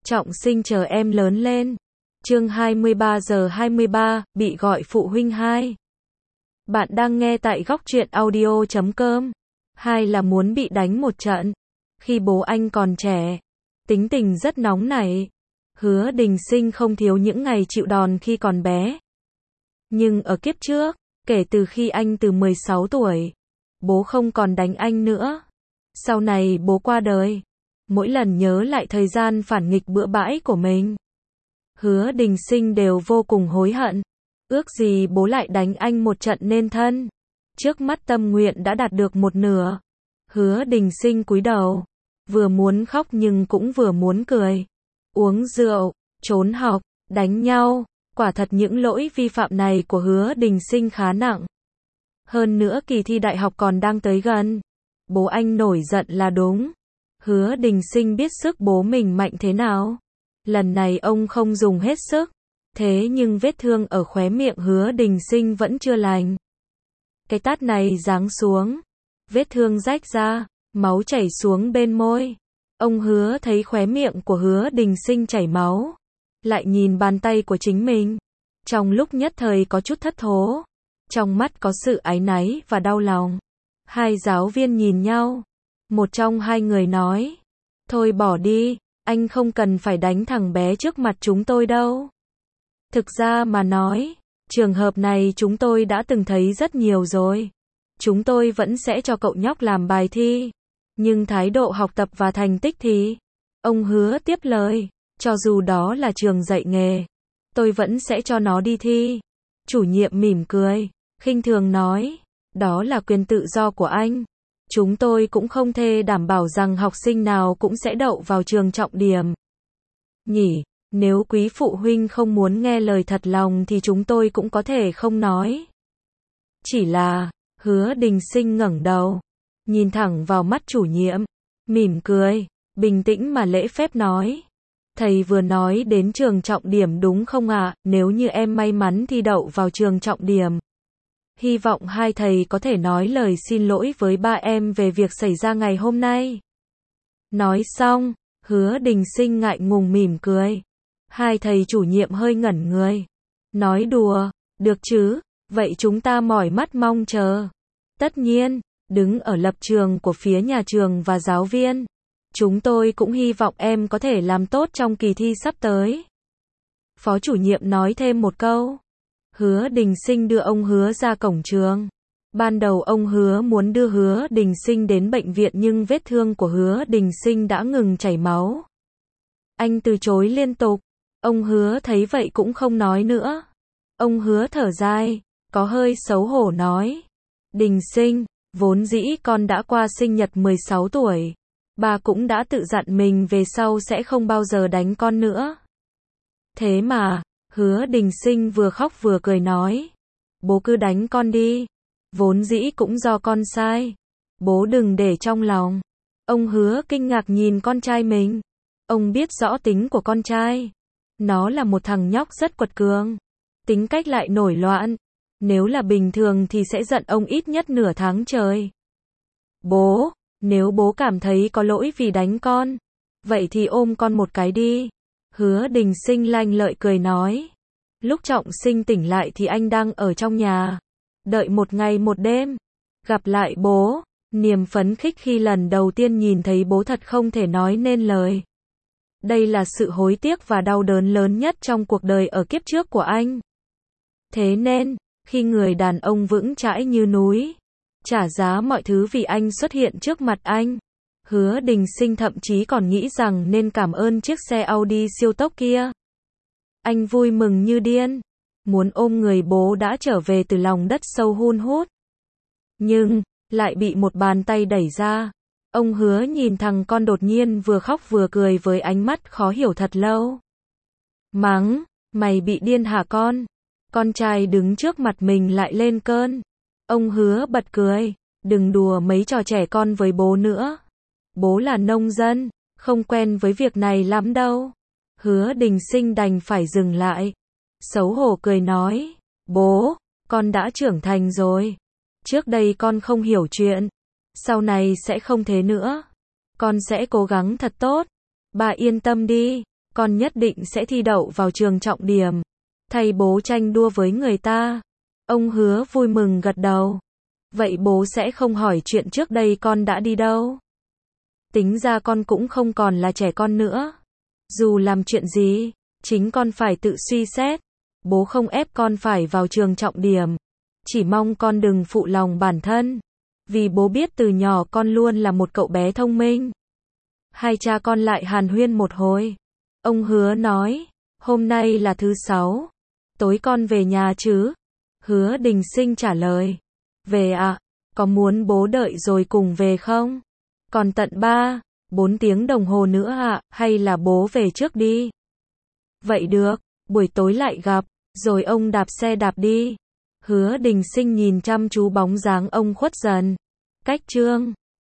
Trọng Sinh chờ em lớn lên. Chương 23 giờ 23, bị gọi phụ huynh 2. Bạn đang nghe tại góc truyện audio.com. Hai là muốn bị đánh một trận. Khi bố anh còn trẻ, tính tình rất nóng nảy. Hứa Đình Sinh không thiếu những ngày chịu đòn khi còn bé. Nhưng ở kiếp trước, kể từ khi anh từ 16 tuổi, bố không còn đánh anh nữa. Sau này bố qua đời, mỗi lần nhớ lại thời gian phản nghịch bừa bãi của mình, Hứa Đình Sinh đều vô cùng hối hận. Ước gì bố lại đánh anh một trận nên thân. Trước mắt tâm nguyện đã đạt được một nửa. Hứa Đình Sinh cúi đầu, vừa muốn khóc nhưng cũng vừa muốn cười. Uống rượu, trốn học, đánh nhau, quả thật những lỗi vi phạm này của Hứa Đình Sinh khá nặng. Hơn nữa kỳ thi đại học còn đang tới gần. Bố anh nổi giận là đúng. Hứa Đình Sinh biết sức bố mình mạnh thế nào. Lần này ông không dùng hết sức. Thế nhưng vết thương ở khóe miệng Hứa Đình Sinh vẫn chưa lành. Cái tát này giáng xuống, vết thương rách ra, máu chảy xuống bên môi. Ông Hứa thấy khóe miệng của Hứa Đình Sinh chảy máu, lại nhìn bàn tay của chính mình. Trong lúc nhất thời có chút thất thố, trong mắt có sự áy náy và đau lòng. Hai giáo viên nhìn nhau. Một trong hai người nói, thôi bỏ đi, anh không cần phải đánh thằng bé trước mặt chúng tôi đâu. Thực ra mà nói, trường hợp này chúng tôi đã từng thấy rất nhiều rồi. Chúng tôi vẫn sẽ cho cậu nhóc làm bài thi. Nhưng thái độ học tập và thành tích thì... Ông Hứa tiếp lời, cho dù đó là trường dạy nghề, tôi vẫn sẽ cho nó đi thi. Chủ nhiệm mỉm cười, khinh thường nói, đó là quyền tự do của anh. Chúng tôi cũng không thể đảm bảo rằng học sinh nào cũng sẽ đậu vào trường trọng điểm. Nhỉ, nếu quý phụ huynh không muốn nghe lời thật lòng thì chúng tôi cũng có thể không nói. Chỉ là, Hứa Đình Sinh ngẩng đầu, nhìn thẳng vào mắt chủ nhiệm, mỉm cười, bình tĩnh mà lễ phép nói. Thầy vừa nói đến trường trọng điểm đúng không ạ? Nếu như em may mắn thi đậu vào trường trọng điểm, hy vọng hai thầy có thể nói lời xin lỗi với ba em về việc xảy ra ngày hôm nay. Nói xong, Hứa Đình Sinh ngại ngùng mỉm cười. Hai thầy chủ nhiệm hơi ngẩn người. Nói đùa, được chứ, vậy chúng ta mỏi mắt mong chờ. Tất nhiên, đứng ở lập trường của phía nhà trường và giáo viên, chúng tôi cũng hy vọng em có thể làm tốt trong kỳ thi sắp tới. Phó chủ nhiệm nói thêm một câu. Hứa Đình Sinh đưa ông Hứa ra cổng trường. Ban đầu ông Hứa muốn đưa Hứa Đình Sinh đến bệnh viện nhưng vết thương của Hứa Đình Sinh đã ngừng chảy máu. Anh từ chối liên tục. Ông Hứa thấy vậy cũng không nói nữa. Ông Hứa thở dài, có hơi xấu hổ nói. Đình Sinh, vốn dĩ con đã qua sinh nhật 16 tuổi. Bà cũng đã tự dặn mình về sau sẽ không bao giờ đánh con nữa. Thế mà, Hứa Đình Sinh vừa khóc vừa cười nói. Bố cứ đánh con đi. Vốn dĩ cũng do con sai. Bố đừng để trong lòng. Ông Hứa kinh ngạc nhìn con trai mình. Ông biết rõ tính của con trai. Nó là một thằng nhóc rất quật cường. Tính cách lại nổi loạn. Nếu là bình thường thì sẽ giận ông ít nhất nửa tháng trời. Bố, nếu bố cảm thấy có lỗi vì đánh con, vậy thì ôm con một cái đi. Hứa Đình Sinh lanh lợi cười nói. Lúc Trọng Sinh tỉnh lại thì anh đang ở trong nhà. Đợi một ngày một đêm. Gặp lại bố. Niềm phấn khích khi lần đầu tiên nhìn thấy bố thật không thể nói nên lời. Đây là sự hối tiếc và đau đớn lớn nhất trong cuộc đời ở kiếp trước của anh. Thế nên, khi người đàn ông vững chãi như núi, trả giá mọi thứ vì anh xuất hiện trước mặt anh, Hứa Đình Sinh thậm chí còn nghĩ rằng nên cảm ơn chiếc xe Audi siêu tốc kia. Anh vui mừng như điên, muốn ôm người bố đã trở về từ lòng đất sâu hun hút. Nhưng, lại bị một bàn tay đẩy ra. Ông Hứa nhìn thằng con đột nhiên vừa khóc vừa cười với ánh mắt khó hiểu thật lâu. Mắng, mày bị điên hả con? Con trai đứng trước mặt mình lại lên cơn. Ông Hứa bật cười, đừng đùa mấy trò trẻ con với bố nữa. Bố là nông dân, không quen với việc này lắm đâu. Hứa Đình Sinh đành phải dừng lại. Xấu hổ cười nói, bố, con đã trưởng thành rồi. Trước đây con không hiểu chuyện. Sau này sẽ không thế nữa. Con sẽ cố gắng thật tốt. Bà yên tâm đi, con nhất định sẽ thi đậu vào trường trọng điểm. Thay bố tranh đua với người ta. Ông Hứa vui mừng gật đầu. Vậy bố sẽ không hỏi chuyện trước đây con đã đi đâu. Tính ra con cũng không còn là trẻ con nữa. Dù làm chuyện gì, chính con phải tự suy xét. Bố không ép con phải vào trường trọng điểm. Chỉ mong con đừng phụ lòng bản thân. Vì bố biết từ nhỏ con luôn là một cậu bé thông minh. Hai cha con lại hàn huyên một hồi. Ông Hứa nói, hôm nay là thứ 6. Tối con về nhà chứ? Hứa Đình Sinh trả lời. Về ạ, có muốn bố đợi rồi cùng về không? Còn tận 4 tiếng đồng hồ nữa ạ, hay là bố về trước đi? Vậy được, buổi tối lại gặp, rồi ông đạp xe đạp đi. Hứa Đình Sinh nhìn chăm chú bóng dáng ông khuất dần. Cách chương